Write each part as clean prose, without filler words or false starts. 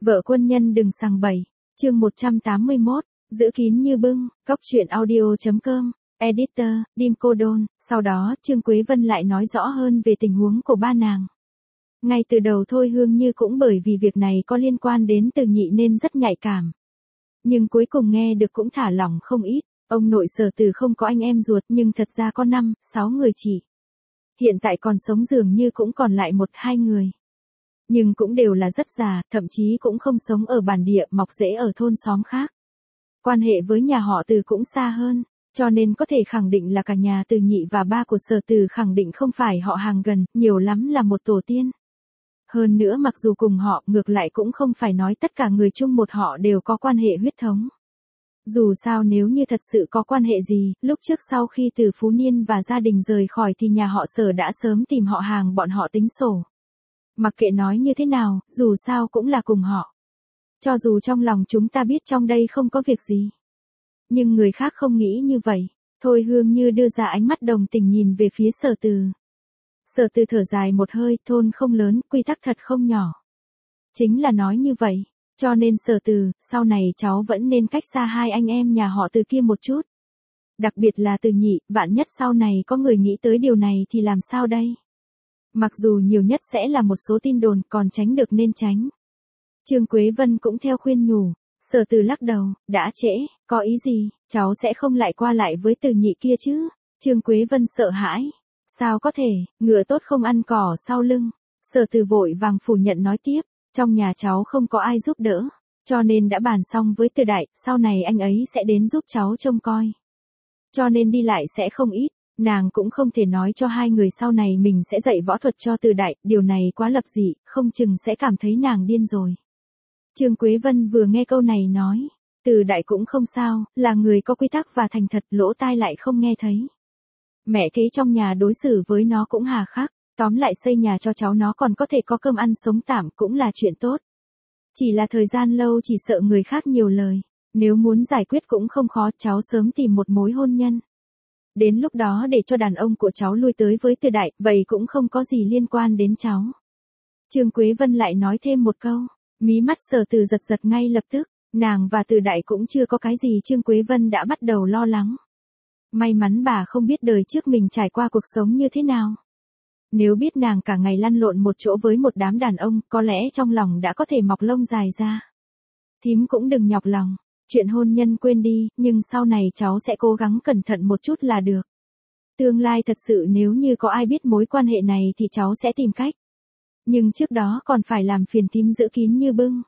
Vợ quân nhân đừng sằng bậy. Chương 181, giữ kín như bưng, cóc truyện audio.com, editor, Dim Cô Đôn. Sau đó, Trương Quế Vân lại nói rõ hơn về tình huống của ba nàng. Ngay từ đầu Thôi Hương Như cũng bởi vì việc này có liên quan đến Từ Nhị nên rất nhạy cảm. Nhưng cuối cùng nghe được cũng thả lỏng không ít. Ông nội Sở Từ không có anh em ruột nhưng thật ra có 5, 6 người chị. Hiện tại còn sống dường như cũng còn lại 1, 2 người. Nhưng cũng đều là rất già, thậm chí cũng không sống ở bản địa, mọc rễ ở thôn xóm khác. Quan hệ với nhà họ Từ cũng xa hơn, cho nên có thể khẳng định là cả nhà Từ Nhị và ba của Sở Từ khẳng định không phải họ hàng gần, nhiều lắm là một tổ tiên. Hơn nữa mặc dù cùng họ, ngược lại cũng không phải nói tất cả người chung một họ đều có quan hệ huyết thống. Dù sao nếu như thật sự có quan hệ gì, lúc trước sau khi Từ Phú Niên và gia đình rời khỏi thì nhà họ Sở đã sớm tìm họ hàng bọn họ tính sổ. Mặc kệ nói như thế nào, dù sao cũng là cùng họ. Cho dù trong lòng chúng ta biết trong đây không có việc gì. Nhưng người khác không nghĩ như vậy. Thôi Hương Như đưa ra ánh mắt đồng tình nhìn về phía Sở Từ. Sở Từ thở dài một hơi, thôn không lớn, quy tắc thật không nhỏ. Chính là nói như vậy. Cho nên Sở Từ, sau này cháu vẫn nên cách xa hai anh em nhà họ Từ kia một chút. Đặc biệt là Từ Nhị, vạn nhất sau này có người nghĩ tới điều này thì làm sao đây? Mặc dù nhiều nhất sẽ là một số tin đồn, còn tránh được nên tránh. Trương Quế Vân cũng theo khuyên nhủ. Sở Từ lắc đầu, đã trễ, có ý gì, cháu sẽ không lại qua lại với Từ Nhị kia chứ? Trương Quế Vân sợ hãi. Sao có thể, ngựa tốt không ăn cỏ sau lưng. Sở Từ vội vàng phủ nhận nói tiếp, trong nhà cháu không có ai giúp đỡ, cho nên đã bàn xong với Từ Đại, sau này anh ấy sẽ đến giúp cháu trông coi. Cho nên đi lại sẽ không ít, nàng cũng không thể nói cho hai người sau này mình sẽ dạy võ thuật cho Từ Đại, điều này quá lập dị, không chừng sẽ cảm thấy nàng điên rồi. Trương Quế Vân vừa nghe câu này nói, Từ Đại cũng không sao, là người có quy tắc và thành thật, lỗ tai lại không nghe thấy. Mẹ kế trong nhà đối xử với nó cũng hà khắc, tóm lại xây nhà cho cháu nó còn có thể có cơm ăn sống tạm cũng là chuyện tốt. Chỉ là thời gian lâu chỉ sợ người khác nhiều lời, nếu muốn giải quyết cũng không khó, cháu sớm tìm một mối hôn nhân. Đến lúc đó để cho đàn ông của cháu lui tới với Từ Đại, vậy cũng không có gì liên quan đến cháu. Trương Quế Vân lại nói thêm một câu, mí mắt Sở Từ giật giật ngay lập tức, nàng và Từ Đại cũng chưa có cái gì, Trương Quế Vân đã bắt đầu lo lắng. May mắn bà không biết đời trước mình trải qua cuộc sống như thế nào. Nếu biết nàng cả ngày lăn lộn một chỗ với một đám đàn ông, có lẽ trong lòng đã có thể mọc lông dài ra. Thím cũng đừng nhọc lòng, chuyện hôn nhân quên đi, nhưng sau này cháu sẽ cố gắng cẩn thận một chút là được. Tương lai thật sự nếu như có ai biết mối quan hệ này thì cháu sẽ tìm cách. Nhưng trước đó còn phải làm phiền thím giữ kín như bưng.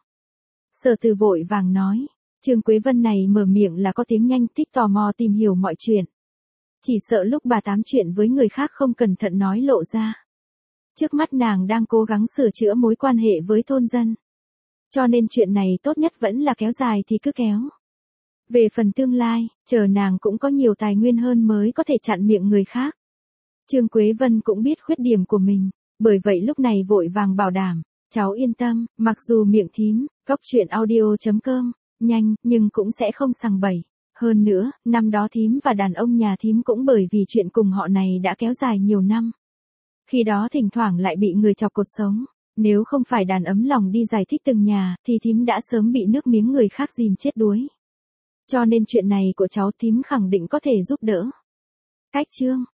Sở Từ vội vàng nói, Trương Quế Vân này mở miệng là có tiếng nhanh, thích tò mò tìm hiểu mọi chuyện. Chỉ sợ lúc bà tám chuyện với người khác không cẩn thận nói lộ ra. Trước mắt nàng đang cố gắng sửa chữa mối quan hệ với thôn dân. Cho nên chuyện này tốt nhất vẫn là kéo dài thì cứ kéo. Về phần tương lai, chờ nàng cũng có nhiều tài nguyên hơn mới có thể chặn miệng người khác. Trương Quế Vân cũng biết khuyết điểm của mình, bởi vậy lúc này vội vàng bảo đảm, cháu yên tâm, mặc dù miệng thím, cóc truyện audio.com, nhanh, nhưng cũng sẽ không sằng bậy. Hơn nữa, năm đó thím và đàn ông nhà thím cũng bởi vì chuyện cùng họ này đã kéo dài nhiều năm. Khi đó thỉnh thoảng lại bị người chọc cột sống. Nếu không phải đàn ấm lòng đi giải thích từng nhà, thì thím đã sớm bị nước miếng người khác dìm chết đuối. Cho nên chuyện này của cháu thím khẳng định có thể giúp đỡ. Cách chương